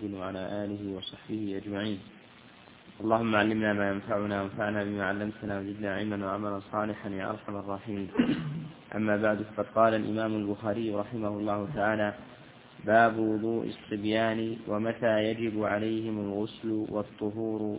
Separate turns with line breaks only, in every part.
محمد وعلى آله وصحبه أجمعين. اللهم علمنا ما ينفعنا وانفعنا بما علمتنا وزدنا علما وعملا صالحا يا أرحم الراحمين. أما بعد، فقد قال الإمام البخاري رحمه الله تعالى: باب وضوء الصبيان ومتى يجب عليهم الغسل والطهور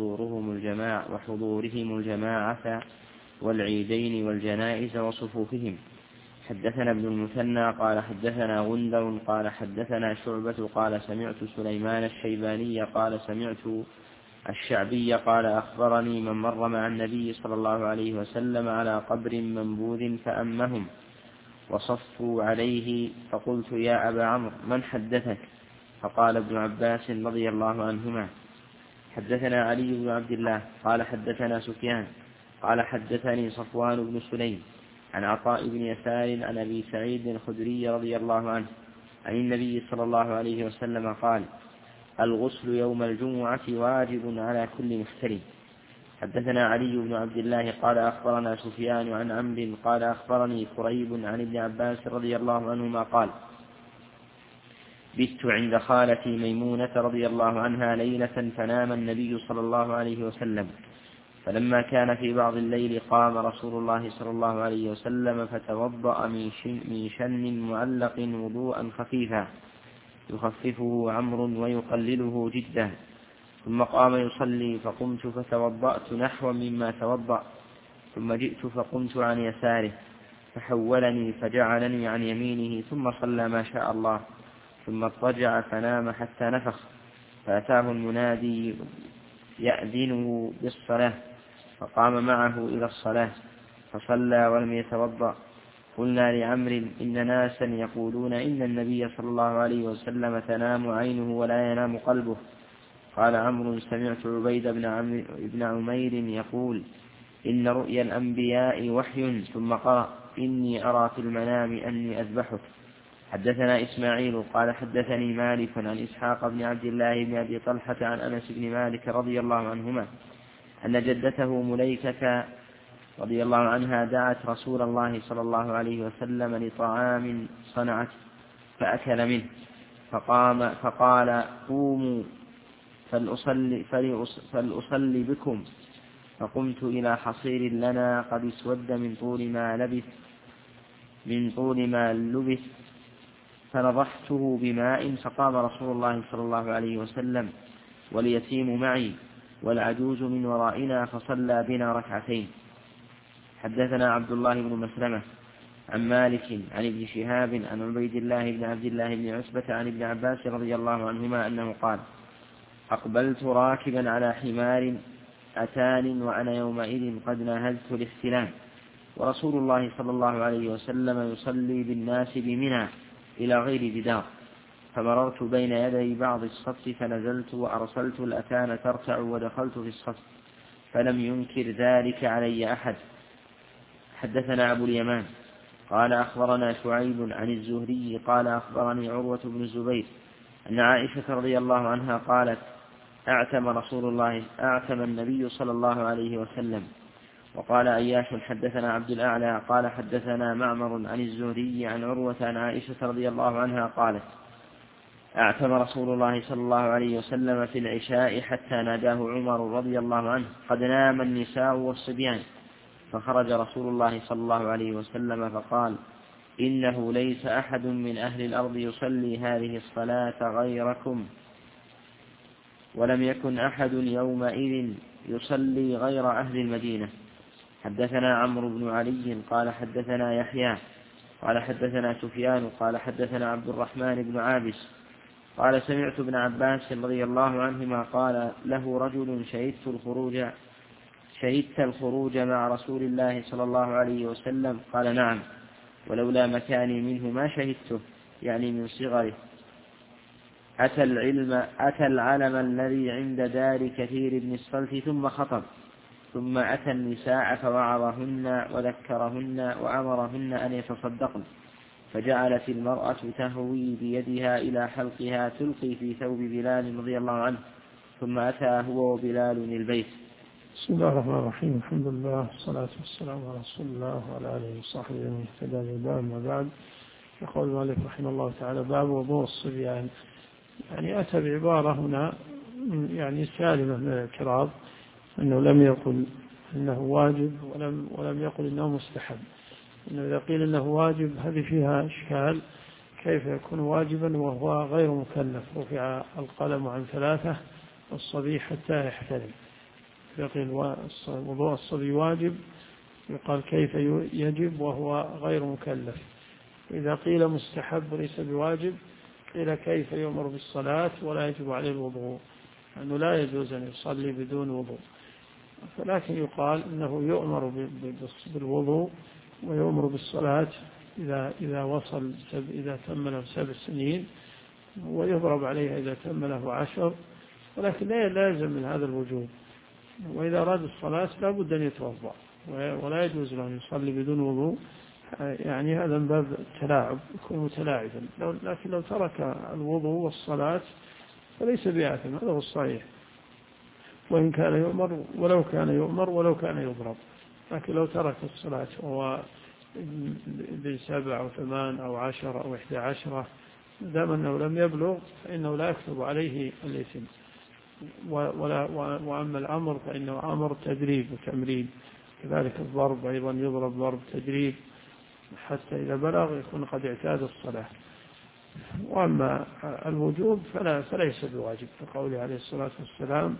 وحضورهم الجماعة والعيدين والجنائز وصفوفهم. حدثنا ابن المثنى قال حدثنا غندر قال حدثنا شعبة قال سمعت سليمان الشيباني قال سمعت الشعبي قال أخبرني من مر مع النبي صلى الله عليه وسلم على قبر منبوذ فأمهم وصفوا عليه، فقلت: يا أبا عمرو، من حدثك؟ فقال ابن عباس رضي الله عنهما: حدثنا علي بن عبد الله قال حدثنا سفيان قال حدثني صفوان بن سليم عن عطاء بن يسار عن أبي سعيد الخدري رضي الله عنه عن النبي صلى الله عليه وسلم قال: الغسل يوم الجمعة واجب على كل محترم. حدثنا علي بن عبد الله قال أخبرنا سفيان عن عمرو قال أخبرني قريب عن ابن عباس رضي الله عنهما قال: بت عند خالتي ميمونة رضي الله عنها ليلة فنام النبي صلى الله عليه وسلم، فلما كان في بعض الليل قام رسول الله صلى الله عليه وسلم فتوضأ من شن معلق وضوءا خفيفا يخففه عمرو ويقلله جدا، ثم قام يصلي، فقمت فتوضأت نحو مما توضأ، ثم جئت فقمت عن يساره فحولني فجعلني عن يمينه، ثم صلى ما شاء الله، ثم اضطجع فنام حتى نفخ، فأتاه المنادي يأذنه بالصلاة، فقام معه إلى الصلاة فصلى ولم يتوضأ. قلنا لعمرو: إن ناسا يقولون إن النبي صلى الله عليه وسلم تنام عينه ولا ينام قلبه. قال عمرو: سمعت عبيد بن عمير يقول: إن رؤيا الأنبياء وحي، ثم قرأ: إني أرى في المنام أني أذبحك. حدثنا إسماعيل قال حدثني مالك عن إسحاق بن عبد الله بن أبي طلحة عن أنس بن مالك رضي الله عنهما أن جدته مليكة رضي الله عنها دعت رسول الله صلى الله عليه وسلم لطعام صنعت فأكل منه، فقال: قوموا فلأصلي بكم. فقمت إلى حصير لنا قد اسود من طول ما لبث فنضحته بماء، فقام رسول الله صلى الله عليه وسلم واليتيم معي والعجوز من ورائنا فصلى بنا ركعتين. حدثنا عبد الله بن مسلمة عن مالك عن ابن شهاب عن عبيد الله بن عبد الله بن عتبة عن ابن عباس رضي الله عنهما أنه قال: أقبلت راكبا على حمار أتان وأنا يومئذ قد ناهزت الاحتلام، ورسول الله صلى الله عليه وسلم يصلي بالناس بمنى إلى غير جدار، فمررت بين يدي بعض الصف فنزلت وأرسلت الأتان ترتع ودخلت في الصف، فلم ينكر ذلك علي أحد. حدثنا أبو اليمان قال أخبرنا شعيب عن الزهري قال أخبرني عروة بن الزبير أن عائشة رضي الله عنها قالت: أعتم النبي صلى الله عليه وسلم. وقال أياش حدثنا عبد الأعلى قال حدثنا معمر عن الزهري عن عروة عن عائشة رضي الله عنها قالت: أعتم رسول الله صلى الله عليه وسلم في العشاء حتى ناداه عمر رضي الله عنه: قد نام النساء والصبيان. فخرج رسول الله صلى الله عليه وسلم فقال: إنه ليس أحد من أهل الأرض يصلي هذه الصلاة غيركم، ولم يكن أحد يومئذ يصلي غير أهل المدينة. حدثنا عمرو بن علي قال حدثنا يحيى قال حدثنا سفيان قال حدثنا عبد الرحمن بن عابس قال: سمعت ابن عباس رضي الله عنهما قال له رجل: شهدت الخروج مع رسول الله صلى الله عليه وسلم؟ قال: نعم، ولولا مكاني منه ما شهدته، يعني من صغره. أتى العلم الذي عند دار كثير بن الصلت ثم خطب، ثم أتى النساء فوعظهن وذكرهن وأمرهن أن يتصدقن، فجعلت المرأة تهوي بيدها إلى حلقها تلقي في ثوب بلال رضي الله عنه، ثم أتى هو وبلال البيت.
بسم الله الرحمن الرحيم. الحمد لله والصلاة والسلام على رسول الله وعلى آله وصحبه ومن اهتدى بهداه. أما بعد، يقول مالك رحمه الله تعالى: باب وضوء الصبيان. يعني أتى بعبارة هنا يعني سالمة من الاعتراض، أنه لم يقل أنه واجب ولم يقل أنه مستحب. إنه إذا قيل أنه واجب هذه فيها إشكال، كيف يكون واجبا وهو غير مكلف؟ رفع القلم عن 3 والصبي حتى يحتلم. يقول وضوء الصبي واجب، يقال كيف يجب وهو غير مكلف؟ إذا قيل مستحب وليس بواجب قيل كيف يؤمر بالصلاة ولا يجب عليه الوضوء؟ أنه لا يجوز أن يصلي بدون وضوء. فلكن يقال أنه يؤمر بالوضوء ويؤمر بالصلاة إذا تم له 7 سنين، ويضرب عليها إذا تم له 10، ولكن لا يلزم من هذا الوجوب. وإذا أراد الصلاة لا بد أن يتوضأ، ولا يجوز له أن يصلي بدون وضوء. يعني هذا من باب التلاعب، يكون متلاعبا. لكن لو ترك الوضوء والصلاة فليس بآثم، هذا هو الصحيح، وإن كان يؤمر ولو كان يضرب. لكن لو ترك الصلاة وهو ب7 أو 8 أو 10 أو 11، دام أنه لم يبلغ فإنه لا يكتب عليه الإثم. وأما الأمر فإنه أمر تدريب وتمرين، كذلك الضرب أيضا يضرب ضرب تدريب حتى إذا بلغ يكون قد اعتاد الصلاة. وأما الوجوب فليس بواجب، كقوله عليه الصلاة والسلام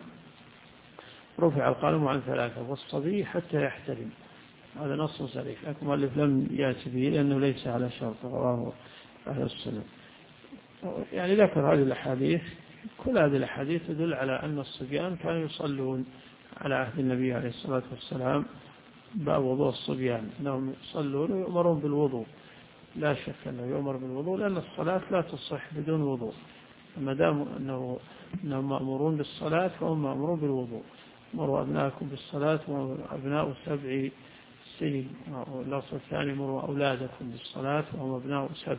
رفع القلم عن 3 والصبي حتى يحتلم. هذا نص صريح، لكن المؤلف لم يأتي به لأنه ليس على شرط، رواه أهل السنة. يعني ذكر هذه الأحاديث، كل هذه الأحاديث تدل على أن الصبيان كانوا يصلون على عهد النبي عليه الصلاة والسلام. باب وضوء الصبيان أنهم يصلون ويؤمرون بالوضوء، لا شك أنه يؤمر بالوضوء، لأن الصلاة لا تصح بدون وضوء. ما دام أنهم مأمورون بالصلاة فهم مأمورون بالوضوء. مروا أبناءكم بالصلاة وأبناء 7 سنين، واللفظ الثاني مروا أولادكم بالصلاة وهم أبناء 7.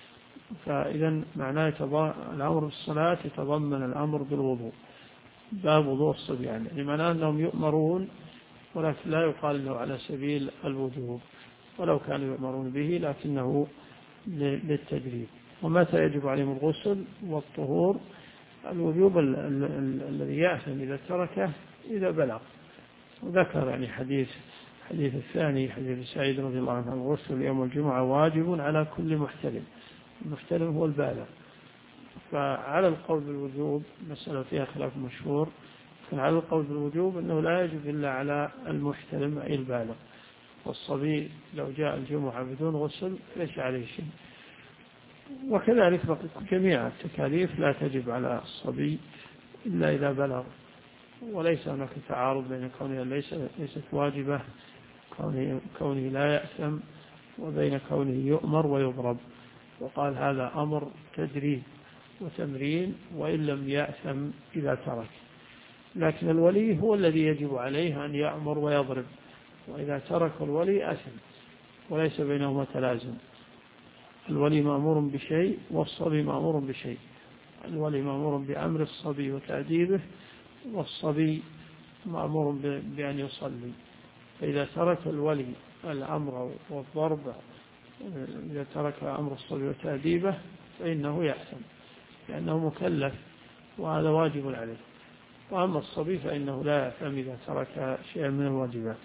فإذا معناه الأمر بالصلاة يتضمن الأمر بالوضوء. باب وضوء الصبيان يعني معناه أنهم يؤمرون، ولكن لا يقال له على سبيل الوجوب، ولو كانوا يؤمرون به لكنه للتدريب. ومتى يجب عليهم الغسل والطهور؟ الوجوب الذي يأثم إذا تركه إذا بلغ. وذكر يعني حديث الثاني، حديث سعيد رضي الله عنه: الغسل يوم الجمعة واجب على كل محتلم. المحتلم هو البالغ. فعلى القول بالوجوب مسألة فيها خلاف مشهور، على القول بالوجوب أنه لا يجب إلا على المحتلم أي البالغ. والصبي لو جاء الجمعة بدون غسل ليس عليه شيء. وكذلك جميع التكاليف لا تجب على الصبي إلا إذا بلغ. وليس هناك تعارض بين كونها ليست واجبة، كونه لا يأثم، وبين كونه يؤمر ويضرب. وقال هذا أمر تدريب وتمرين وإن لم يأثم إذا ترك. لكن الولي هو الذي يجب عليه أن يأمر ويضرب، وإذا ترك الولي أثم، وليس بينهما تلازم. الولي مأمور بشيء والصبي مأمور بشيء. الولي مأمور بأمر الصبي وتأديبه، والصبي مأمور بأن يصلي. فإذا ترك الولي الأمر والضرب، إذا ترك أمر الصبي وتأديبه فإنه يأثم، لأنه مكلف وهذا واجب عليه. وأما الصبي فإنه لا يأثم إذا ترك شيئا من الواجبات.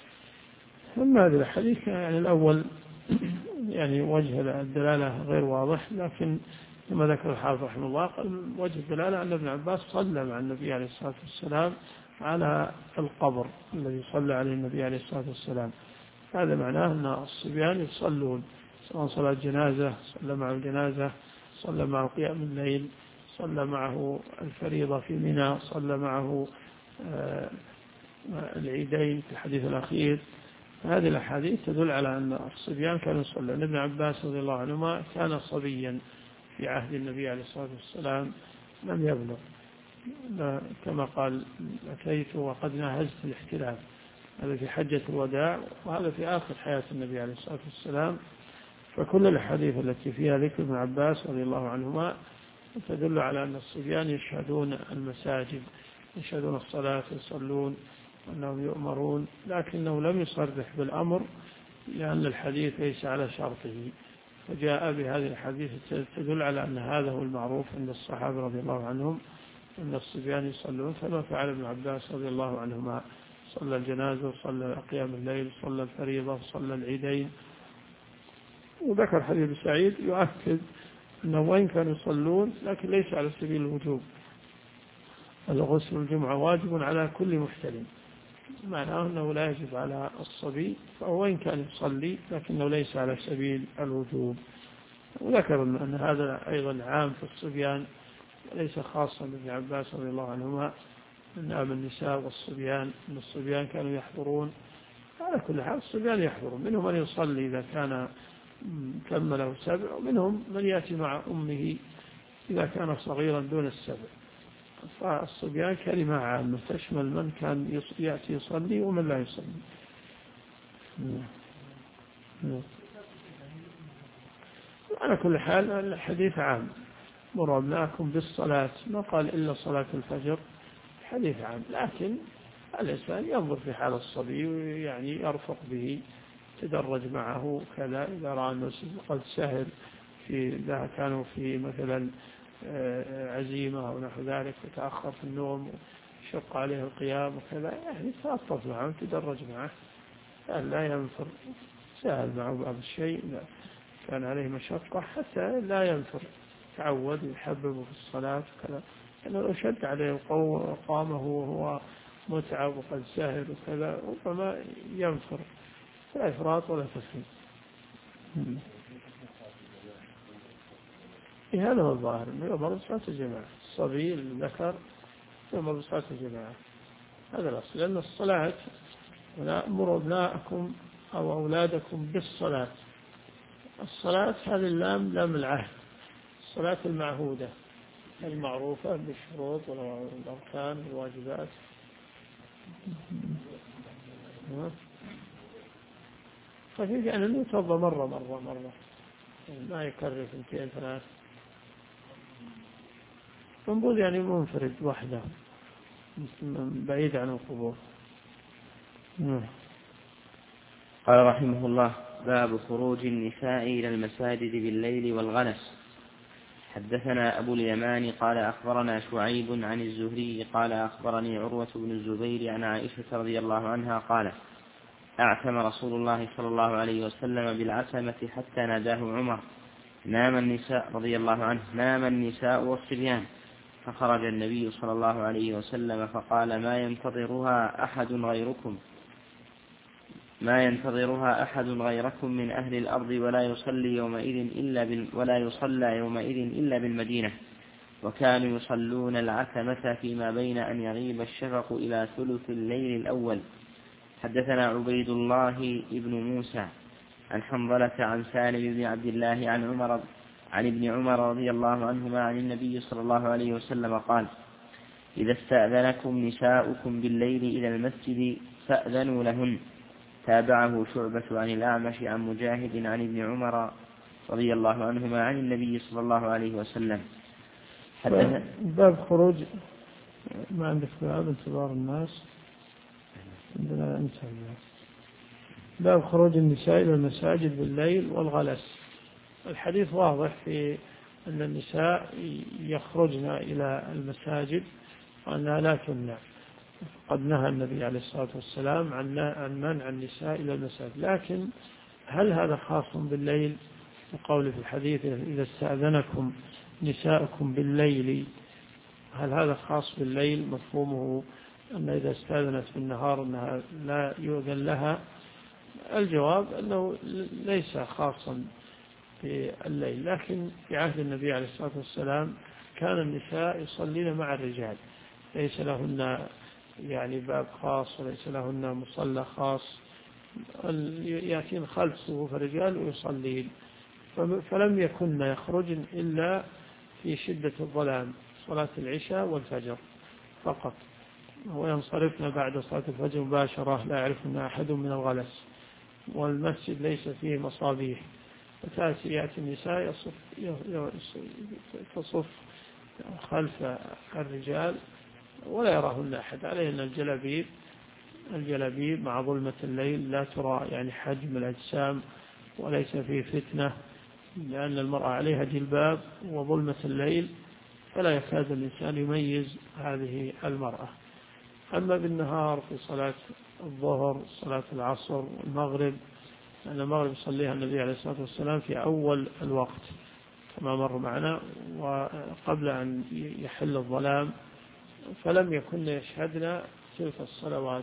أما هذا الحديث يعني الأول يعني وجه الدلالة غير واضح، لكن كما ذكر الحافظ رحمه الله قال وجه الدلالة أن ابن عباس صلى مع النبي عليه الصلاة والسلام على القبر الذي صلى عليه النبي عليه الصلاة والسلام. هذا معناه أن الصبيان يصلون، سواء صلاة جنازة صلى مع الجنازة، صلى معه قيام الليل، صلى معه الفريضة في منى، صلى معه العيدين في الحديث الأخير. هذه الأحاديث تدل على أن الصبيان كانوا يصلون. ابن عباس رضي الله عنهما كان صبيا في عهد النبي عليه الصلاة والسلام لم يبلغ، كما قال أتيت وقد ناهزت الاحتلام. هذا في حجة الوداع، وهذا في آخر حياة النبي عليه الصلاة والسلام. فكل الحديث التي فيها ذكر ابن عباس رضي الله عنهما تدل على أن الصبيان يشهدون المساجد، يشهدون الصلاة، يصلون، أنهم يؤمرون، لكنه لم يصرح بالأمر لأن الحديث ليس على شرطه. فجاء بهذه الحديث تدل على أن هذا هو المعروف عند الصحابة رضي الله عنهم، أن الصبيان يصلون كما فعل ابن عباس رضي الله عنهما، صلى الجنازة وصلى قيام الليل وصلى الفريضة وصلى العيدين. وذكر حديث سعيد يؤكد أنه وإن كانوا يصلون لكن ليس على سبيل الوجوب، الغسل الجمعة واجب على كل محتلم، معناه أنه لا يجب على الصبي، فهو وإن كان يصلي لكنه ليس على سبيل الوجوب. وذكر أن هذا أيضا عام في الصبيان ليس خاصا بابن عباس رضي الله عنهما، أن أم النساء والصبيان، أن الصبيان كانوا يحضرون. على كل حال الصبيان يحضرون، منهم من يصلي إذا كان كمله 7، ومنهم من يأتي مع أمه إذا كان صغيرا دون 7. فالصبيان كلمة عامة تشمل من كان يأتي يصلي ومن لا يصلي. على كل حال الحديث عام، مروا أبناءكم بالصلاة، ما قال إلا صلاة الفجر، حديث عام، لكن الإنسان ينظر في حال الصبي يعني يرفق به، تدرج معه كذا، إذا رأى أنه قد سهل إذا كانوا في مثلا عزيمة أو نحو ذلك وتأخر في النوم وشق عليه القيام وكذا، يعني تلطف معه وتدرج معه، لا ينفر، سهل معه بعض الشيء كان عليه مشقة حتى لا ينفر، تعود يحببه في الصلاة وكذا، لأنه لو شد عليه وقامه وهو متعب وقد سهل وكذا ربما ينفر، لا إفراط ولا تفريط. هذا هو الظاهر، يؤمر بصلاة الجماعة، الصبي الذكر يؤمر بصلاة الجماعة، هذا الأصل، لأن الصلاة ونأمر أبناءكم أو أولادكم بالصلاة، الصلاة هذه اللام لام العهد، الصلاة المعهودة المعروفة بالشروط والأركان والواجبات. خفيف يعني أنه يتوضأ مرة ما يكرر 2 3. منبوذ يعني منفرد وحده بعيد عن القبور.
قال رحمه الله: باب خروج النساء إلى المساجد بالليل والغلس. حدثنا أبو اليمان قال أخبرنا شعيب عن الزهري قال أخبرني عروة بن الزبير عن عائشة رضي الله عنها قالت: أعتم رسول الله صلى الله عليه وسلم بالعتمة حتى ناداه عمر: نام النساء رضي الله عنه، نام النساء والصبيان. فخرج النبي صلى الله عليه وسلم فقال: ما ينتظرها أحد غيركم من أهل الأرض، ولا يصلى يومئذ إلا بالمدينة. وكانوا يصلون العتمة فيما بين أن يغيب الشفق إلى ثلث الليل الأول. حدثنا عبيد الله بن موسى عن حنظلة عن سالم بن عبد الله عن ابن عمر رضي الله عنهما عن النبي صلى الله عليه وسلم قال: إذا استأذنكم نساؤكم بالليل إلى المسجد فأذنوا لهن. تابعه شعبة عن الأعمش عن مجاهد عن ابن عمر رضي الله عنهما عن النبي صلى الله عليه وسلم.
باب خروج، ما عندك باب انتظار الناس، عندنا انتهى. باب خروج النساء إلى المساجد بالليل والغلس. الحديث واضح في أن النساء يخرجن إلى المساجد وأنها لا تمنع، قد نهى النبي عليه الصلاة والسلام عن منع النساء إلى المساجد، لكن هل هذا خاص بالليل؟ وقول في الحديث: إذا استأذنكم نساءكم بالليل، هل هذا خاص بالليل؟ مفهومه أن إذا استأذنت بالنهار أنها لا يؤذن لها. الجواب أنه ليس خاصا في الليل، لكن في عهد النبي عليه الصلاة والسلام كان النساء يصلين مع الرجال، ليس لهن يعني باب خاص وليس لهن مصلى خاص، يأتين خلف صفوف الرجال ويصلين. فلم يكن يخرجن إلا في شدة الظلام، صلاة العشاء والفجر فقط، وينصرفن بعد صلاة الفجر مباشرة، لا يعرفن أحد من الغلس، والمسجد ليس فيه مصابيح، يأتي النساء تصف خلف الرجال ولا يراهن أحد، عليهن الجلابيب مع ظلمة الليل لا ترى يعني حجم الأجسام وليس فيه فتنة، لأن المرأة عليها جلباب وظلمة الليل فلا يكاد الإنسان يميز هذه المرأة. أما بالنهار في صلاة الظهر صلاة العصر والمغرب، لأن المغرب يصليها النبي عليه الصلاة والسلام في أول الوقت كما مر معنا وقبل أن يحل الظلام، فلم يكن يشهدنا تلك الصلوات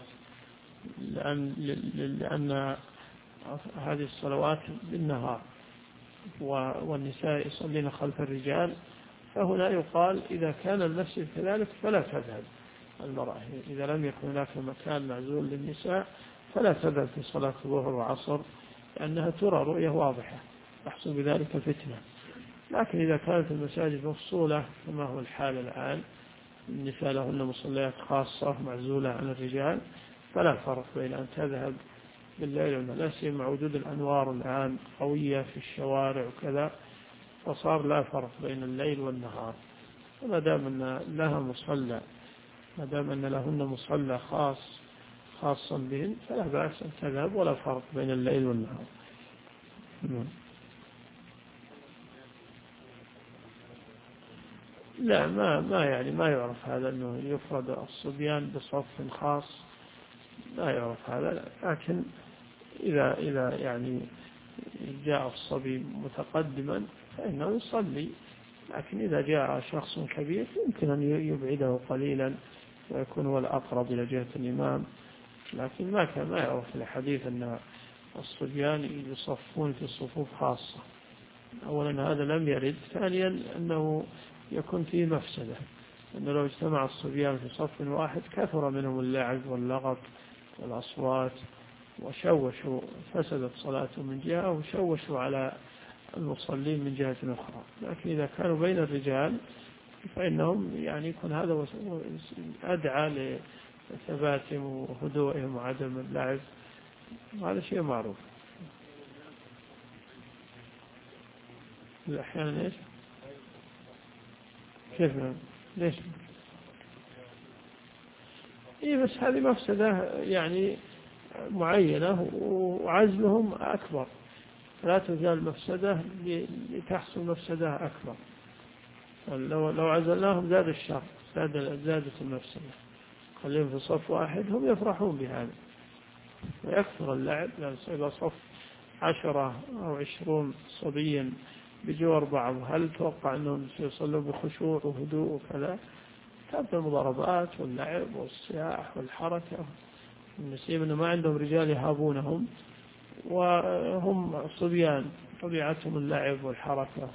لأن هذه الصلوات بالنهار والنساء يصلين خلف الرجال، فهنا يقال إذا كان المسجد كذلك فلا تذهب المرأة، إذا لم يكن هناك مكان معزول للنساء فلا تذهب في صلاة الظهر وعصر، لأنها ترى رؤية واضحة يحصل بذلك فتنة. لكن إذا كانت المساجد مفصولة كما هو الحال الآن، النساء لهن مصليات خاصة معزولة عن الرجال، فلا فرق بين أن تذهب بالليل والنهار، لا سيما مع وجود الأنوار الآن قوية في الشوارع وكذا، فصار لا فرق بين الليل والنهار. وما دام أن لها مصلى، ما دام أن لهن مصلى خاصا بهن فلا بأس أن تذهب، ولا فرق بين الليل والنهار. لا ما يعرف هذا أنه يفرد الصبيان بصف خاص، لا يعرف هذا. لكن إذا يعني جاء الصبي متقدما فإنه يصلي، لكن إذا جاء شخص كبير يمكن أن يبعده قليلا ويكون هو الأقرب إلى جهة الإمام. لكن ما يعرف الحديث أن الصبيان يصفون في صفوف خاصة. أولا هذا لم يرد، ثانيا أنه يكون فيه مفسدة، أنه لو اجتمع الصبيان في صف واحد كثر منهم اللعب واللغط والأصوات وشوشوا، فسدت صلاتهم من جهة وشوشوا على المصلين من جهة أخرى. لكن إذا كانوا بين الرجال فإنهم يعني يكون هذا أدعى لثباتهم وهدوئهم وعدم اللعب، هذا شيء معروف. أحيانا إيش؟ كيف ليش؟ بس هذه مفسدة يعني معينة وعزلهم أكبر، لا تزال مفسدة لتحصل مفسدة أكبر. لو عزلناهم زاد الشر، زادت المفسدة. خليهم في صف واحد هم يفرحون بهذا ويكثر اللعب، لأن إذا صف 10 أو 20 صبيا بجوار بعض هل توقع أنهم سيصلوا بخشوع وهدوء وكذا؟ تبدأ المضاربات واللعب والصياح والحركة. النسيب أنه ما عندهم رجال يهابونهم وهم صبيان طبيعتهم اللعب والحركة.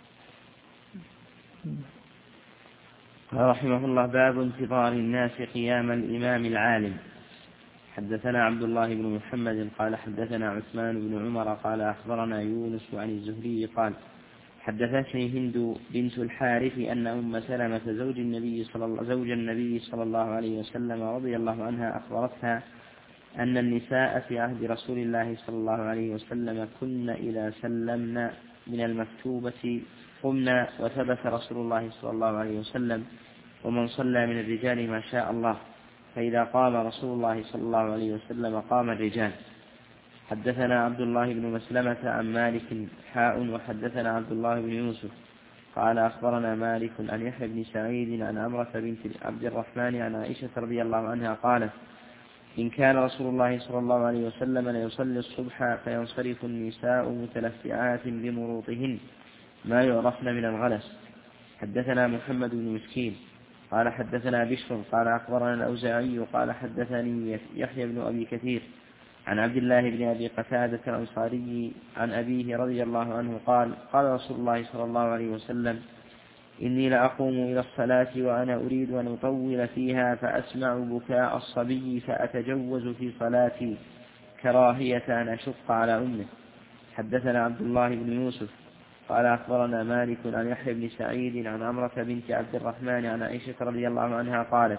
رحمه الله. باب انتظار الناس قيام الإمام العالم. حدثنا عبد الله بن محمد قال حدثنا عثمان بن عمر قال أخبرنا يونس عن الزهري قال حدثتني هند بنت الحارث أن أم سلمة زوج النبي صلى الله عليه وسلم رضي الله عنها أخبرتها أن النساء في عهد رسول الله صلى الله عليه وسلم كن إذا سلمن من المكتوبة قمنا، وثبت رسول الله صلى الله عليه وسلم ومن صلى من الرجال ما شاء الله، فإذا قام رسول الله صلى الله عليه وسلم قام الرجال. حدثنا عبد الله بن مسلمة عن مالك وحدثنا عبد الله بن يوسف قال أخبرنا مالك عن يحيى بن سعيد عن عمرة بنت عبد الرحمن عن عائشة رضي الله عنها قالت إن كان رسول الله صلى الله عليه وسلم ليصلي الصبح فينصرف النساء متلفعات بمروطهن ما يعرفن من الغلس. حدثنا محمد بن مسكين قال حدثنا بشر قال أخبرنا الأوزاعي قال حدثني يحيى بن أبي كثير عن عبد الله بن أبي قتادة الأنصاري عن أبيه رضي الله عنه قال قال رسول الله صلى الله عليه وسلم إني لأقوم إلى الصلاة وأنا أريد أن أطول فيها فأسمع بكاء الصبي فأتجوز في صلاتي كراهية أن أشق على أمه. حدثنا عبد الله بن يوسف قال أخبرنا مالك عن يحيى بن سعيد عن عمرة بنت عبد الرحمن عن عائشة رضي الله عنها قالت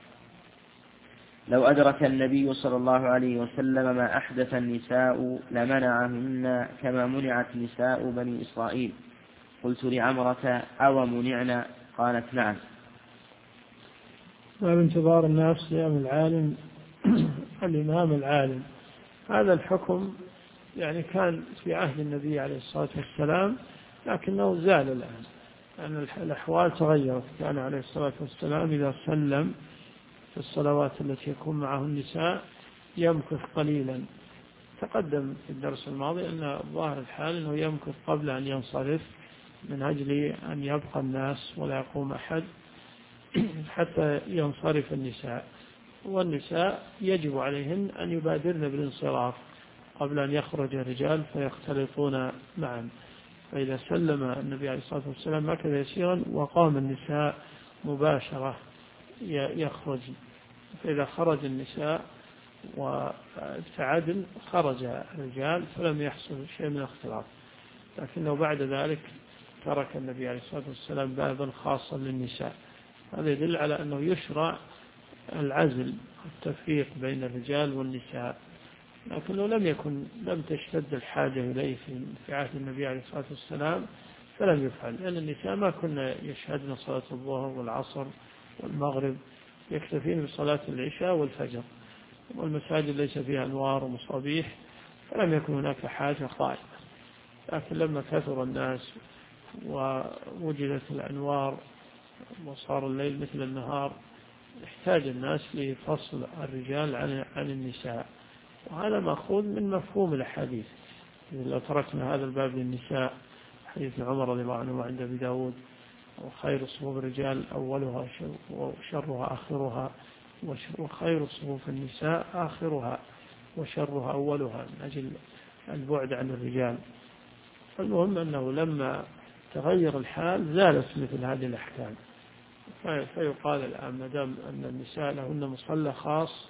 لو أدرك النبي صلى الله عليه وسلم ما أحدث النساء لمنعهن كما منعت نساء بني إسرائيل. قلت لعمرة أو منعنا؟ قالت نعم.
باب انتظار الناس قيام العالم الإمام العالم. هذا الحكم يعني كان في عهد النبي عليه الصلاة والسلام لكنه زال الآن، لأن الأحوال تغيرت. كان عليه الصلاة والسلام إذا سلم في الصلوات التي يكون معه النساء يمكث قليلا. تقدم في الدرس الماضي أن ظاهر الحال أنه يمكث قبل أن ينصرف من أجل أن يبقى الناس ولا يقوم أحد حتى ينصرف النساء، والنساء يجب عليهن أن يبادرن بالانصراف قبل أن يخرج الرجال فيختلطون معا. فإذا سلم النبي عليه الصلاة والسلام مكث يسيرا وقام النساء مباشرة يخرج، فإذا خرج النساء وابتعدن خرج الرجال فلم يحصل شيء من الاختلاط. لكنه بعد ذلك ترك النبي عليه الصلاة والسلام بابا خاصا للنساء. هذا يدل على أنه يشرع العزل والتفريق بين الرجال والنساء، لكنه لم تشتد الحاجة إليه في عهد النبي عليه الصلاة والسلام فلم يفعل، لأن النساء ما كنا يشهدن صلاة الظهر والعصر والمغرب، يكتفين بصلاة العشاء والفجر، والمساجد ليس فيها أنوار ومصابيح فلم يكن هناك حاجة قائمة. لكن لما كثر الناس ووجدت الأنوار وصار الليل مثل النهار احتاج الناس لفصل الرجال عن النساء، وهذا مأخوذ من مفهوم الأحاديث. لو تركنا هذا الباب للنساء، حديث عمر رضي الله عنه عند أبي داود: وخير صفوف الرجال أولها وشرها آخرها، وخير صفوف النساء آخرها وشرها أولها، من أجل البعد عن الرجال. المهم أنه لما تغير الحال زالت مثل هذه الأحكام، فيقال الآن ما دام أن النساء لهن مصلى خاص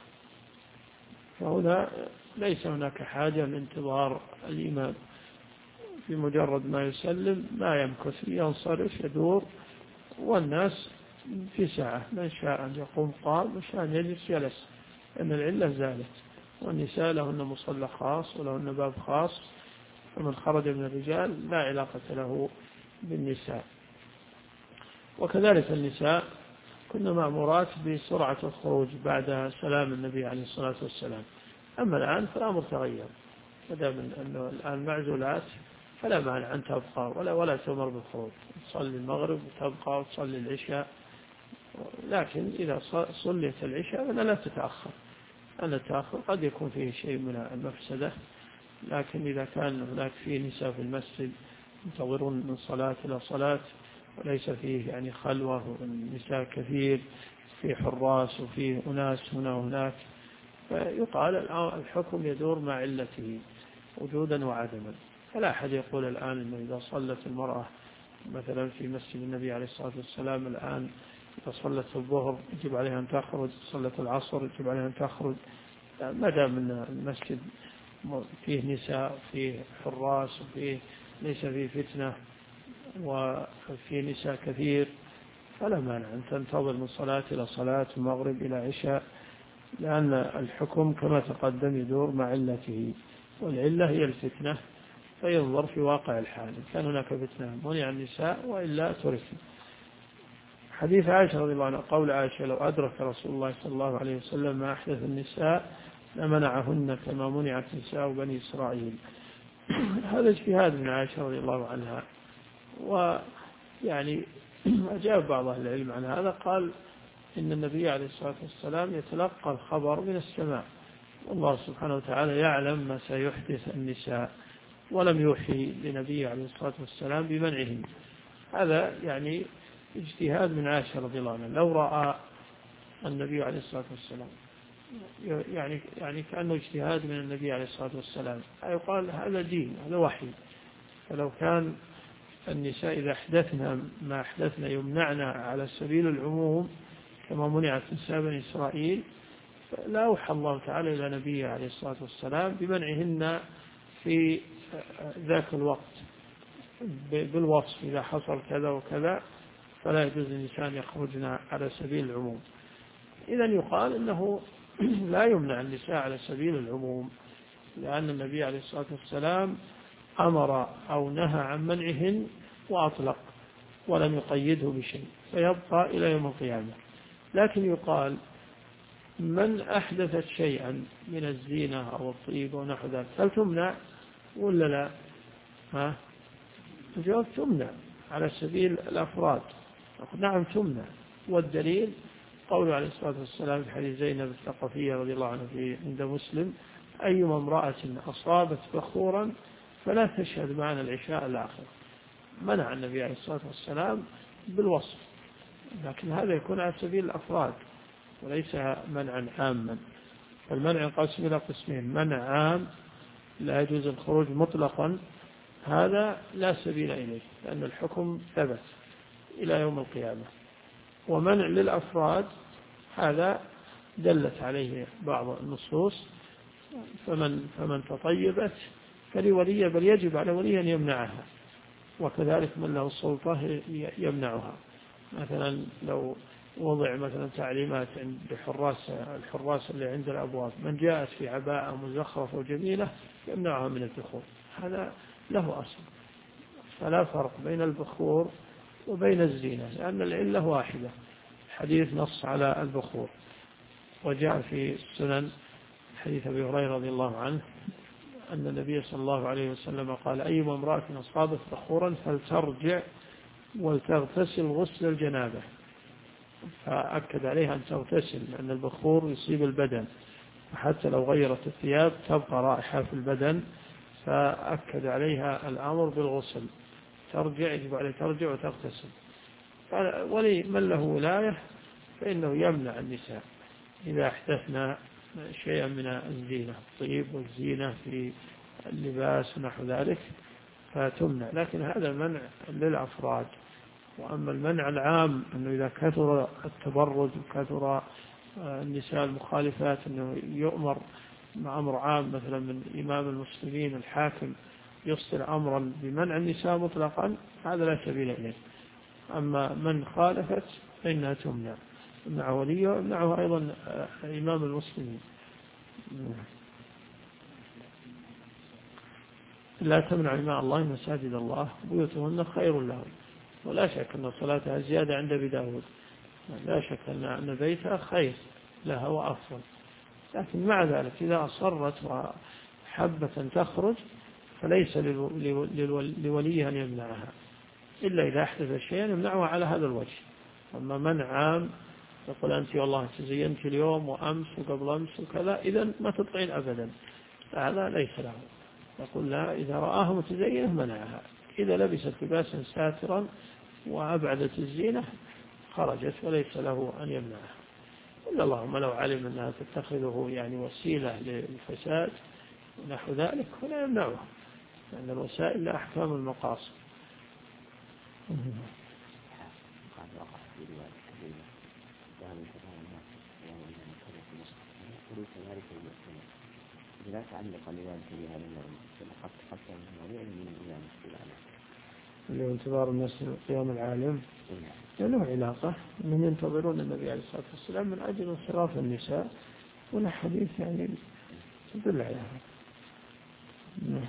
فهنا ليس هناك حاجة لانتظار الإمام، في مجرد ما يسلم ما يمكث ينصرف يدور، والناس في ساعة من شاء أن يقوم قام وشاء أن يجلس جلس، لأن العلة زالت. والنساء لهن مصلى خاص ولهن باب خاص، فمن خرج من الرجال لا علاقة له بالنساء. وكذلك النساء كنا مأمورات بسرعة الخروج بعد سلام النبي عليه الصلاة والسلام. أما الآن فالأمر تغير، فدام أنه الآن معزولات فلا مانع أن تبقى ولا تؤمر بالخروج، تصلي المغرب وتبقى وتصلي العشاء. لكن إذا صليت العشاء فلا لا تتأخر، أن التأخر قد يكون فيه شيء من المفسدة. لكن إذا كان هناك فيه نساء في المسجد ينتظرون من صلاة إلى صلاة وليس فيه يعني خلوة والنساء كثير، فيه حراس وفيه أناس هنا وهناك، فيقال الحكم يدور مع علته وجودا وعدما. فلا أحد يقول الآن إنه إذا صلت المرأة مثلا في مسجد النبي عليه الصلاة والسلام الآن إذا صلت الظهر يجب عليها أن تخرج، صلت العصر يجب عليها أن تخرج. ما دام أن المسجد فيه نساء فيه حراس وفيه ليس فيه فتنة وفيه نساء كثير فلا مانع أن تنتظر من صلاة إلى صلاة، المغرب إلى عشاء، لأن الحكم كما تقدم يدور مع علته، والعلة هي الفتنة، فينظر في واقع الحال إن كان هناك فتنة منع النساء وإلا ترك. حديث عائشة رضي الله عنها، قول عائشة: لو أدرك رسول الله صلى الله عليه وسلم ما أحدث النساء لمنعهن كما منعت نساء بني إسرائيل. هذا اجتهاد من عائشة رضي الله عنها، ويعني أجاب بعض أهل العلم عن هذا، قال إن النبي عليه الصلاة والسلام يتلقى الخبر من السماء، والله سبحانه وتعالى يعلم ما سيحدث النساء، ولم يوحي لنبي عليه الصلاة والسلام بمنعهم. هذا يعني اجتهاد من عائشة رضي الله عنها. لو رأى النبي عليه الصلاة والسلام يعني كأنه اجتهاد من النبي عليه الصلاة والسلام، يقال هذا دين، هذا وحي. فلو كان النساء إذا أحدثنا ما أحدثنا يمنعنا على سبيل العموم كما منعت نساء بني إسرائيل، لا أوحى الله تعالى إلى نبيه عليه الصلاة والسلام بمنعهن في ذاك الوقت بالوصف: إذا حصل كذا وكذا فلا يجوز للنساء يخرجن على سبيل العموم. إذن يقال إنه لا يمنع النساء على سبيل العموم، لأن النبي عليه الصلاة والسلام أمر أو نهى عن منعهن وأطلق ولم يقيده بشيء، فيبقى إلى يوم القيامة. لكن يقال من أحدثت شيئا من الزينة أو الطيب ونحو ذلك هل تمنع ولا لا؟ الجواب تمنع على سبيل الأفراد. نعم تمنع، والدليل قوله عليه الصلاة والسلام في حديث زينب الثقفية رضي الله عنها عند مسلم: أيما امرأة أصابت بخورا فلا تشهد معنا العشاء الآخر. منع النبي عليه الصلاة والسلام بالوصف، لكن هذا يكون على سبيل الأفراد وليس منعا عاما. فالمنع ينقسم إلى قسمين: منع عام لا يجوز الخروج مطلقا، هذا لا سبيل إليه لأن الحكم ثبت إلى يوم القيامة. ومنع للأفراد هذا دلت عليه بعض النصوص: فمن تطيبت فلولي، بل يجب على ولي أن يمنعها، وكذلك من له السلطة يمنعها. مثلا لو وضع مثلا تعليمات عند الحراس اللي عند الأبواب: من جاءت في عباءة مزخرفة وجميلة يمنعها من الدخول، هذا له أصل. فلا فرق بين البخور وبين الزينة لأن العلة واحدة. الحديث نص على البخور، وجاء في السنن حديث أبي هريرة رضي الله عنه أن النبي صلى الله عليه وسلم قال: أيما امرأة أصابت بخورا فلترجع ولتغتسل غسل الجنابة. فأكد عليها أن تغتسل لأن البخور يصيب البدن، وحتى لو غيرت الثياب تبقى رائحة في البدن، فأكد عليها الأمر بالغسل. ترجع، يجب عليه ترجع وتغتسل. ولي من له ولاية فإنه يمنع النساء إذا احدثنا شيئا من الزينة، الطيب والزينة في اللباس ونحو ذلك فتمنع، لكن هذا منع للأفراد. وأما المنع العام أنه إذا كثر التبرج وكثر النساء المخالفات أنه يؤمر مع أمر عام، مثلا من إمام المسلمين الحاكم يصدر أمرا بمنع النساء مطلقا، هذا لا سبيل إليه. أما من خالفت فإنها تمنع، يمنعه وليه ويمنعه أيضا إمام المسلمين. لا تمنع إماء الله مساجد الله بيوتهن خير لهم. ولا شك أن صلاتها زيادة عند أبي داود، لا شك أن بيتها خير لها وأفضل، لكن مع ذلك إذا أصرت وحبت أن تخرج فليس لوليها أن يمنعها إلا إذا أحدث شيئا يمنعها على هذا الوجه. أما منع عام يقول: أنت والله تزينت اليوم وأمس وقبل أمس وكذا، إذن ما تطلعين أبدا، هذا ليس له. يقول: لا، إذا رآها متزينة منعها، إذا لبست لباسا ساترا وأبعدت الزينة خرجت وليس له أن يمنعها، إلا اللهم لو علم أنها تتخذه يعني وسيلة للفساد ونحو ذلك فلا يمنعها، لأن الوسائل لا أحكام المقاصد.
لا تعلق لذلك بهذا النوع حتى الموضوع من الإمام
اللي هو انتظار الناس قيام العالم له علاقة من ينتظرون النبي عليه الصلاة والسلام من أجل انصراف النساء، ولا حديث يعني تدل على هذا.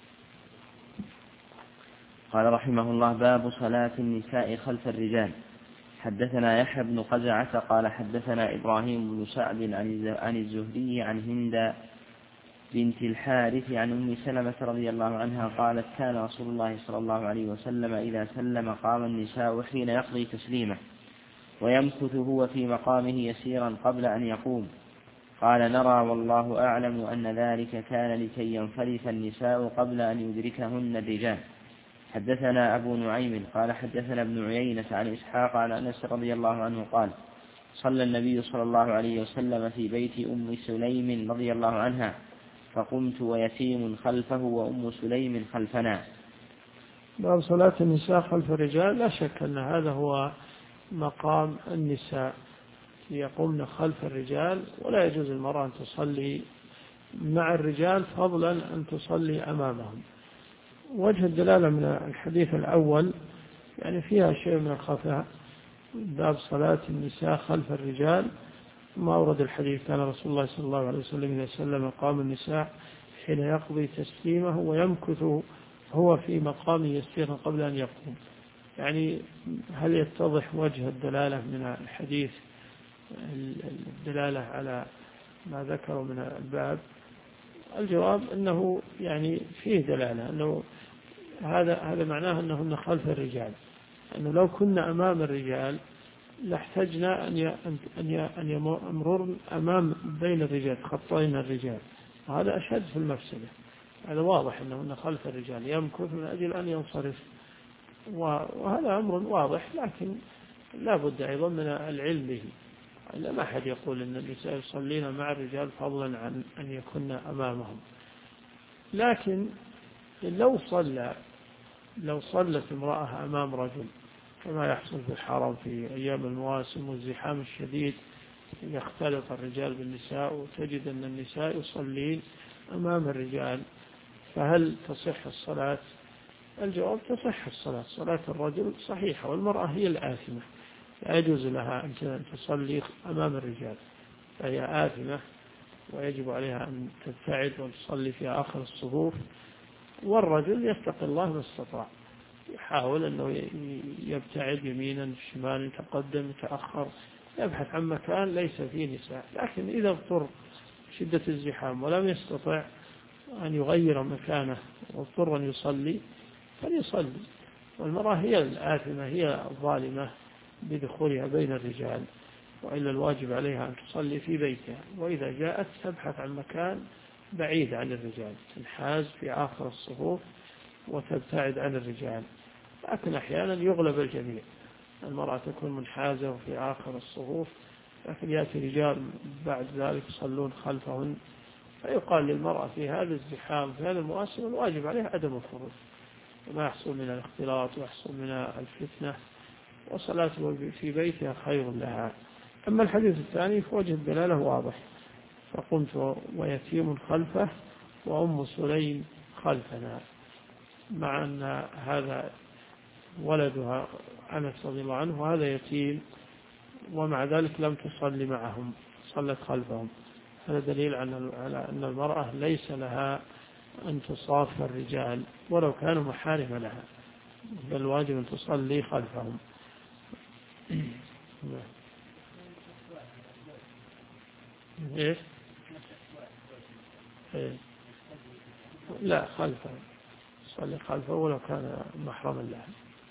قال رحمه الله: باب صلاة النساء خلف الرجال. حدثنا يحيى بن قزعة قال حدثنا إبراهيم بن سعد عن الزهري عن هند بنت الحارث عن أم سلمة رضي الله عنها قالت: كان رسول الله صلى الله عليه وسلم إذا سلم قام النساء حين يقضي تسليمه ويمكث هو في مقامه يسيرا قبل أن يقوم. قال: نرى والله أعلم أن ذلك كان لكي ينفرف النساء قبل أن يدركهن الرجال. حدثنا أبو نعيم قال حدثنا ابن عيينة عن إسحاق عن أنس رضي الله عنه قال: صلى النبي صلى الله عليه وسلم في بيت أم سليم رضي الله عنها فقمت ويتيم خلفه وأم سليم خلفنا.
باب صلاة النساء خلف الرجال. لا شك أن هذا هو مقام النساء يقومن خلف الرجال، ولا يجوز المرأة أن تصلي مع الرجال فضلا أن تصلي أمامهم. وجه الدلالة من الحديث الأول يعني فيها شيء من الخفاء، باب صلاة النساء خلف الرجال. ما أورد الحديث: كان رسول الله صلى الله عليه وسلم إذا سلم قام النساء حين يقضي تسليمه ويمكث هو في مقام يسير قبل أن يقوم. يعني هل يتضح وجه الدلالة من الحديث الدلالة على ما ذكروا من الباب؟ الجواب أنه يعني فيه دلالة، أنه هذا معناه أنهن خلف الرجال، أنه لو كنا أمام الرجال لاحتجنا أن يمرر أمام بين الرجال، خطين الرجال، وهذا أشد في المفسدة. هذا واضح أنهن خلف الرجال، يمكث من أجل أن ينصرف، وهذا أمر واضح، لكن لا بد أيضا من العلم به. ما أحد يقول أن النساء يصلين مع الرجال فضلا عن أن يكون أمامهم. لكن لو صلت امرأة أمام رجل كما يحصل في الحرم في أيام المواسم والزحام الشديد، يختلط الرجال بالنساء وتجد أن النساء يصلين أمام الرجال، فهل تصح الصلاة؟ الجواب تصح الصلاة، صلاة الرجل صحيحة، والمرأة هي الآثمة، لا يجوز لها أن تصلي أمام الرجال، فهي آثمة ويجب عليها أن تبتعد وتصلي في آخر الصفوف. والرجل يتقي الله ما استطاع، يحاول أنه يبتعد يمينا شمالا، يتقدم يتأخر، يبحث عن مكان ليس فيه نساء. لكن إذا اضطر شدة الزحام ولم يستطع أن يغير مكانه واضطر أن يصلي فليصلي. والمرأة هي الآثمة، هي الظالمة بدخولها بين الرجال، وإلا الواجب عليها أن تصلي في بيتها، وإذا جاءت تبحث عن مكان بعيد عن الرجال، تنحاز في آخر الصفوف وتبتعد عن الرجال. لكن أحيانا يغلب الجميع، المرأة تكون منحازة في آخر الصفوف، لكن يأتي رجال بعد ذلك يصلون خلفهن، فيقال للمرأة في هذا الزحام في هذا المواسم الواجب عليها عدم الخروج، وما يحصل من الاختلاط ويحصل من الفتنة، وصلاته في بيتها خير لها. أما الحديث الثاني فوجه الدلالة واضح، فقمت ويتيم خلفه وأم سليم خلفنا، مع أن هذا ولدها أنس رضي الله عنه وهذا يتيم، ومع ذلك لم تصلي معهم، صلت خلفهم. هذا دليل على أن المرأة ليس لها أن تصاف الرجال ولو كانوا محارم لها، بل واجب أن تصلي خلفهم. إيه؟ إيه؟ لا، خلفه، صلي خلفه ولو كان محرما لها.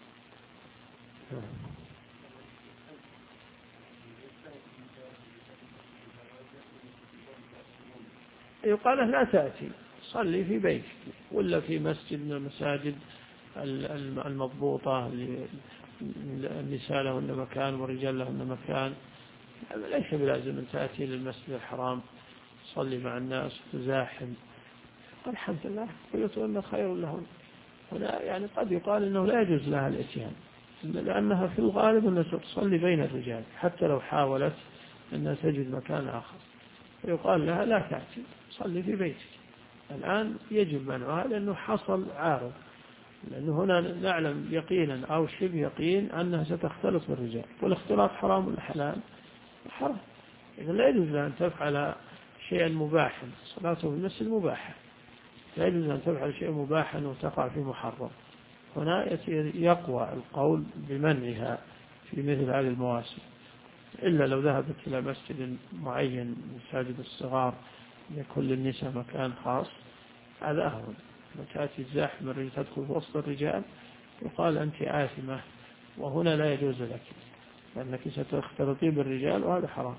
يقال له لا تأتي، صلي في بيتك ولا في مسجد من المساجد المضبوطة، النساء لهن مكان والرجال لهن مكان، ليس بلازم أن تأتي للمسجد الحرام صلي مع الناس وتزاحم. الحمد لله قلت أن خير لهم. هنا يعني قد يقال أنه لا يجوز لها الإتيان، لأنها في الغالب أنها تصلي بين الرجال حتى لو حاولت أنها تجد مكان آخر، فيقال لها لا تأتي، صلي في بيتك. الآن يجب منعها لأنه حصل عارض، لأنه هنا نعلم يقينا أو شبه يقين أنها ستختلط بالرجال، والاختلاط حرام ولا حلال؟ حرام. إذا لا يجوز أن تفعل شيئا مباحا، صلاته في المسجد مباحة، لا يجوز أن تفعل شيئا مباحا وتقع في محرم. هنا يقوى القول بمنعها في مثل هذه المواسم، إلا لو ذهبت إلى مسجد معين، مساجد الصغار يكون للنساء مكان خاص، هذا أهون. تأتي الزاحمة الرجال تدخل في وسط الرجال يقال أنت آثمة، وهنا لا يجوز لك لأنك ستختلطين بالرجال وهذا حرام.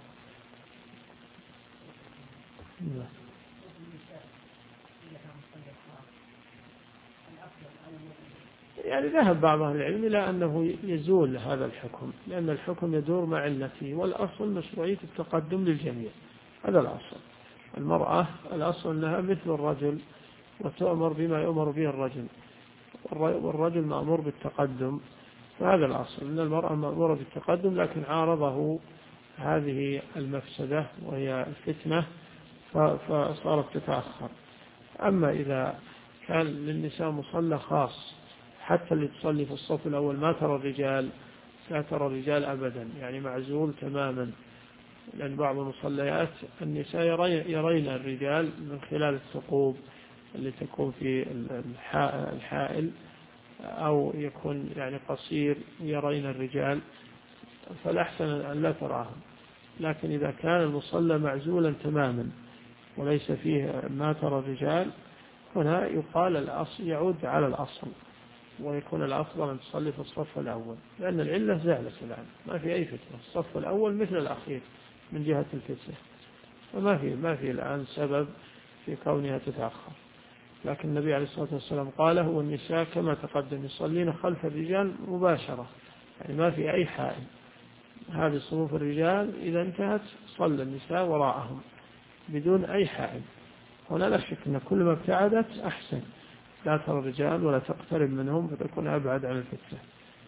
يعني ذهب بعض أهل العلم إلى أنه يزول هذا الحكم، لأن الحكم يدور مع علته، والأصل مشروعية التقدم للجميع، هذا الأصل. المرأة الأصل أنها مثل الرجل وتؤمر بما يؤمر به الرجل، والرجل مأمور بالتقدم، فهذا الأصل أن المرأة مأمورة بالتقدم، لكن عارضه هذه المفسدة وهي الفتنة فصارت تتأخر. أما إذا كان للنساء مصلى خاص، حتى اللي تصلي في الصف الأول ما ترى الرجال، لا ترى الرجال أبدا، يعني معزول تماما، لأن بعض المصليات النساء يرين الرجال من خلال الثقوب اللي تكون في الحائل، أو يكون يعني قصير يرين الرجال، فالأحسن أن لا تراهم. لكن إذا كان المصلى معزولا تماما وليس فيه ما ترى الرجال، هنا يقال الأصل يعود على الأصل، ويكون الأفضل أن تصلي في الصف الأول، لأن العلة زالت الآن، ما في أي فتنة. الصف الأول مثل الأخير من جهة الفتنة، وما في الآن سبب في كونها تتأخر. لكن النبي عليه الصلاة والسلام قال: والنساء كما تقدم يصلين خلف الرجال مباشرة، يعني ما في أي حائل. هذه صفوف الرجال إذا انتهت صلى النساء وراءهم بدون أي حائل. هنا لا شك أن كل ما ابتعدت أحسن، لا ترى الرجال ولا تقترب منهم فتكون أبعد عن الفتنة.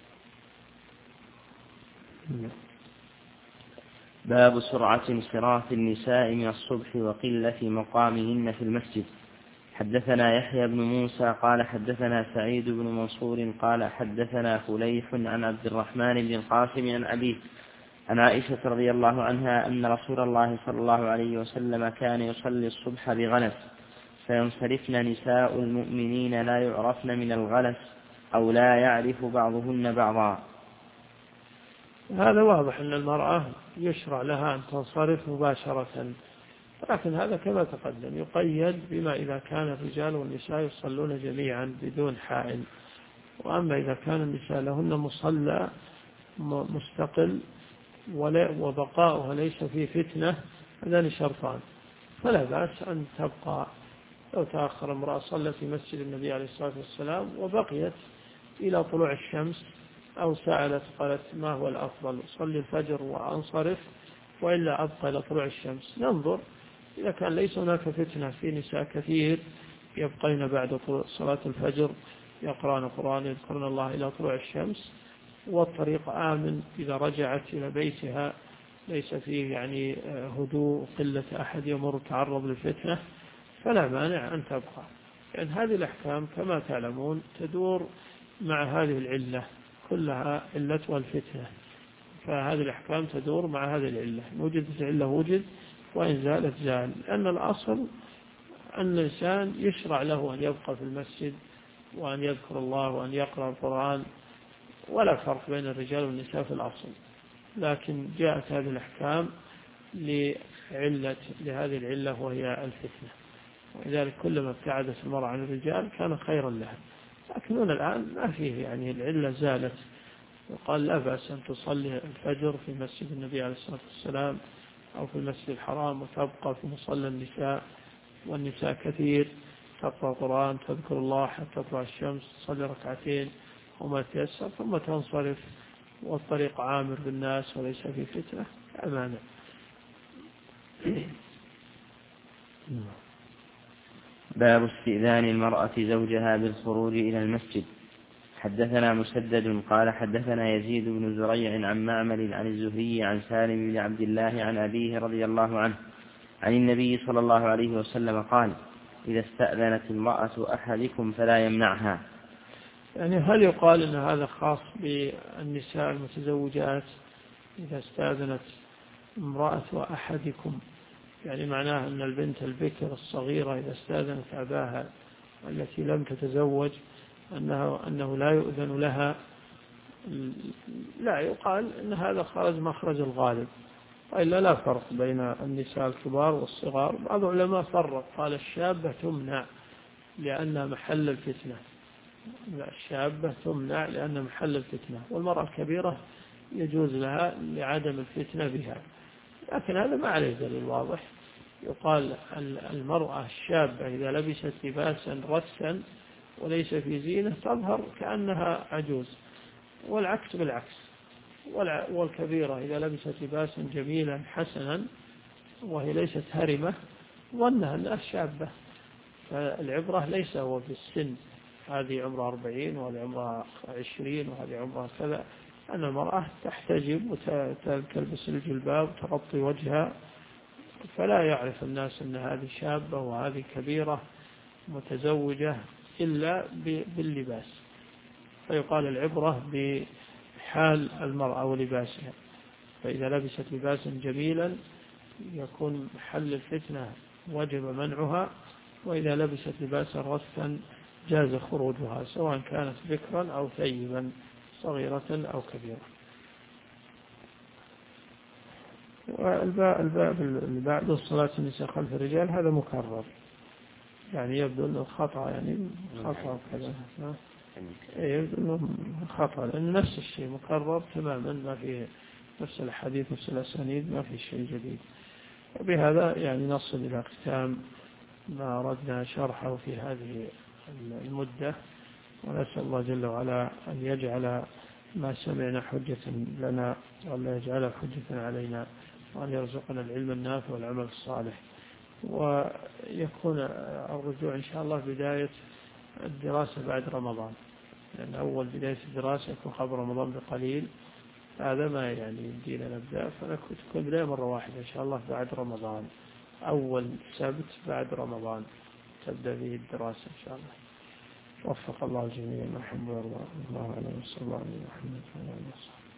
باب سرعة انصراف النساء من الصبح وقلة مقامهن في المسجد. حدثنا يحيى بن موسى قال حدثنا سعيد بن منصور قال حدثنا فليح عن عبد الرحمن بن القاسم عن أبيه عن عائشة رضي الله عنها أن رسول الله صلى الله عليه وسلم كان يصلي الصبح بغلس، فينصرفن نساء المؤمنين لا يعرفن من الغلس أو لا يعرف بعضهن بعضا.
هذا واضح أن المرأة يشرع لها أن تنصرف مباشرة، لكن هذا كما تقدم يقيد بما إذا كان الرجال والنساء يصلون جميعا بدون حائل. وأما إذا كان النساء لهن مصلى مستقل وبقاؤها ليس فيه فتنة، هذان شرطان، فلا بأس أن تبقى. لو تأخر امرأة صلت في مسجد النبي عليه الصلاة والسلام وبقيت إلى طلوع الشمس، أو سألت قالت ما هو الأفضل، صلي الفجر وأنصرف وإلا أبقى إلى طلوع الشمس، ننظر. إذا كان ليس هناك فتنة، في نساء كثير يبقين بعد صلاة الفجر يقرأن القرآن يذكرن الله إلى طلوع الشمس، والطريق آمن، إذا رجعت إلى بيتها ليس فيه يعني هدوء قلة أحد يمر تعرض للفتنة، فلا مانع أن تبقى. لأن هذه الأحكام كما تعلمون تدور مع هذه العلة، كلها علتها الفتنة، فهذه الأحكام تدور مع هذه العلة، وجدت العلة وجد، وإن زالت زال. لأن الأصل أن الإنسان يشرع له أن يبقى في المسجد وأن يذكر الله وأن يقرأ القرآن، ولا فرق بين الرجال والنساء في الأصل. لكن جاءت هذه الأحكام لهذه العلة وهي الفتنة، ولذلك كلما ابتعدت المرأة عن الرجال كان خيرا لها. لكن هنا الآن ما فيه، يعني العلة زالت، وقال لا بأس أن تصلي الفجر في مسجد النبي عليه الصلاة والسلام أو في المسجد الحرام، وتبقى في مصلى النساء، والنساء كثير، تقرأ القرآن تذكر الله حتى تطلع الشمس، تصلي ركعتين وما تيسر ثم تنصرف، والطريق عامر بالناس وليس في فتنة، لا مانع.
باب استئذان المرأة زوجها بالخروج إلى المسجد. حدثنا مسدد قال حدثنا يزيد بن زريع عن معمر عن الزهري عن سالم بن عبد الله عن أبيه رضي الله عنه عن النبي صلى الله عليه وسلم قال: إذا استأذنت امرأة أحدكم فلا يمنعها.
يعني هل يقال أن هذا خاص بالنساء المتزوجات؟ إذا استأذنت امرأة أحدكم، يعني معناه أن البنت البكر الصغيرة إذا استأذنت أباها التي لم تتزوج أنه لا يؤذن لها؟ لا، يقال أن هذا خرج مخرج الغالب، وإلا لا فرق بين النساء الكبار والصغار. بعض العلماء فرق، قال الشابة تمنع لأنها محل الفتنة، الشابة تمنع لأنها محل الفتنة، والمرأة الكبيرة يجوز لها لعدم الفتنة بها. لكن هذا ما عليه دليل واضح. يقال المرأة الشابة إذا لبست لباسا رثا وليس في زينة تظهر كأنها عجوز، والعكس بالعكس. والكبيرة إذا لبست لباسا جميلا حسنا وهي ليست هرمة ظنها أنها شابة. فالعبرة ليس هو في السن، هذه عمرها 40 وهذه عمرها 20 وهذه عمرها كذا. أن المرأة تحتجب وتلبس الجلباب وتغطي وجهها، فلا يعرف الناس أن هذه شابة وهذه كبيرة متزوجة إلا باللباس. فيقال العبرة بحال المرأة ولباسها، فإذا لبست لباسا جميلا يكون محل الفتنة وجب منعها، وإذا لبست لباسا رثا جاز خروجها، سواء كانت بكرا أو ثيبا، صغيرة أو كبيرة. الباب اللي بعده صلاة النساء خلف الرجال هذا مكرر، يعني يبدو أنه خطأ، يعني خطأ كذا، يبدو أنه خطأ، لأن نفس الشيء مكرر تماما، ما في نفس الحديث نفس الأسانيد، ما في شيء جديد. وبهذا يعني نصل إلى ختام ما أردنا شرحه في هذه المدة، ونسأل الله جل وعلا أن يجعل ما سمعنا حجة لنا، وأن يجعله حجة علينا، وأن يرزقنا العلم النافع والعمل الصالح، ويكون الرجوع إن شاء الله بداية الدراسة بعد رمضان، لأن أول بداية الدراسة يكون قبل رمضان بقليل، هذا ما يعني يمدينا نبدأ، فتكون بداية مرة واحدة إن شاء الله بعد رمضان، أول سبت بعد رمضان تبدأ به الدراسة إن شاء الله. وفق الله الجميع، الحمد لله، الله أعلم، صلى الله عليه وسلم.